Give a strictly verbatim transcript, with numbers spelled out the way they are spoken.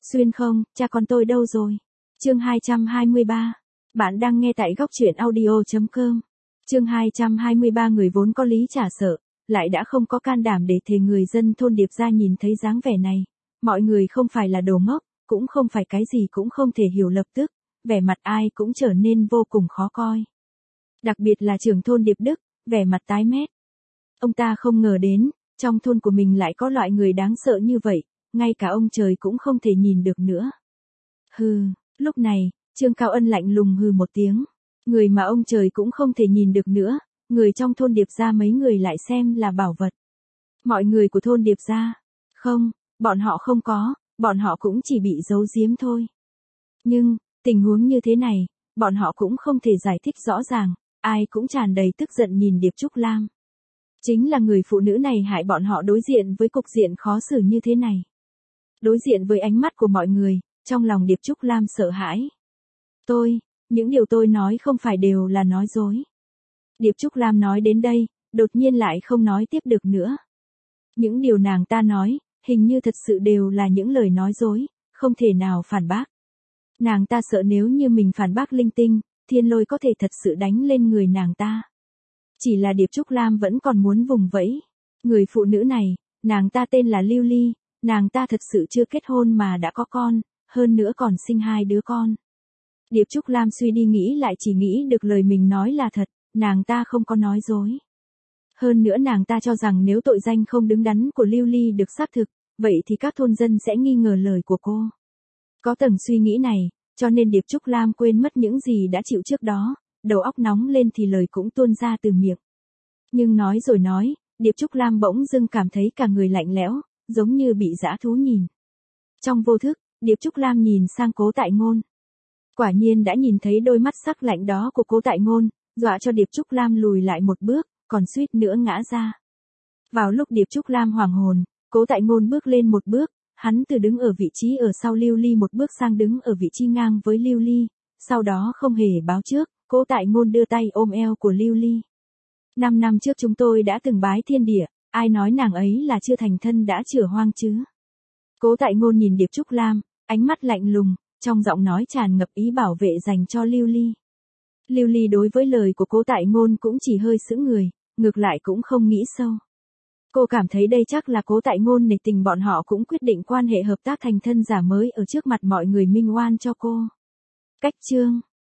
Xuyên không, cha con tôi đâu rồi? Chương hai trăm hai mươi ba. Bạn đang nghe tại góc truyện audio chấm com. Chương hai trăm hai mươi ba người vốn có lý chả sợ, lại đã không có can đảm để thề người dân thôn Điệp gia nhìn thấy dáng vẻ này. Mọi người không phải là đồ ngốc, cũng không phải cái gì cũng không thể hiểu lập tức, vẻ mặt ai cũng trở nên vô cùng khó coi. Đặc biệt là trưởng thôn Điệp Đức, vẻ mặt tái mét. Ông ta không ngờ đến, trong thôn của mình lại có loại người đáng sợ như vậy, ngay cả ông trời cũng không thể nhìn được nữa. Hừ, lúc này, Trương Cao Ân lạnh lùng hừ một tiếng. Người mà ông trời cũng không thể nhìn được nữa, người trong thôn Điệp gia mấy người lại xem là bảo vật. Mọi người của thôn Điệp gia, không, bọn họ không có, bọn họ cũng chỉ bị giấu giếm thôi. Nhưng, tình huống như thế này, bọn họ cũng không thể giải thích rõ ràng, ai cũng tràn đầy tức giận nhìn Điệp Trúc Lam. Chính là người phụ nữ này hại bọn họ đối diện với cục diện khó xử như thế này. Đối diện với ánh mắt của mọi người, trong lòng Điệp Trúc Lam sợ hãi. Tôi, những điều tôi nói không phải đều là nói dối. Điệp Trúc Lam nói đến đây, đột nhiên lại không nói tiếp được nữa. Những điều nàng ta nói, hình như thật sự đều là những lời nói dối, không thể nào phản bác. Nàng ta sợ nếu như mình phản bác linh tinh, thiên lôi có thể thật sự đánh lên người nàng ta. Chỉ là Điệp Trúc Lam vẫn còn muốn vùng vẫy. Người phụ nữ này, nàng ta tên là Lưu Ly, nàng ta thật sự chưa kết hôn mà đã có con, hơn nữa còn sinh hai đứa con. Điệp Trúc Lam suy đi nghĩ lại chỉ nghĩ được lời mình nói là thật, nàng ta không có nói dối. Hơn nữa nàng ta cho rằng nếu tội danh không đứng đắn của Lưu Ly được xác thực, vậy thì các thôn dân sẽ nghi ngờ lời của cô. Có tầng suy nghĩ này, cho nên Điệp Trúc Lam quên mất những gì đã chịu trước đó, đầu óc nóng lên thì lời cũng tuôn ra từ miệng. Nhưng nói rồi nói, Điệp Trúc Lam bỗng dưng cảm thấy cả người lạnh lẽo, giống như bị dã thú nhìn. Trong vô thức, Điệp Trúc Lam nhìn sang Cố Tại Ngôn. Quả nhiên đã nhìn thấy đôi mắt sắc lạnh đó của Cố Tại Ngôn, dọa cho Điệp Trúc Lam lùi lại một bước, còn suýt nữa ngã ra. Vào lúc Điệp Trúc Lam hoảng hồn, Cố Tại Ngôn bước lên một bước, hắn từ đứng ở vị trí ở sau Lưu Ly một bước sang đứng ở vị trí ngang với Lưu Ly, sau đó không hề báo trước, Cố Tại Ngôn đưa tay ôm eo của Lưu Ly. Năm năm trước chúng tôi đã từng bái thiên địa, ai nói nàng ấy là chưa thành thân đã chửa hoang chứ? Cố Tại Ngôn nhìn Điệp Trúc Lam, ánh mắt lạnh lùng, trong giọng nói tràn ngập ý bảo vệ dành cho Lưu Ly. Lưu Ly đối với lời của Cố Tại Ngôn cũng chỉ hơi sững người, ngược lại cũng không nghĩ sâu. Cô cảm thấy đây chắc là Cố Tại Ngôn nể tình bọn họ cũng quyết định quan hệ hợp tác thành thân giả mới ở trước mặt mọi người minh oan cho cô. Cách chương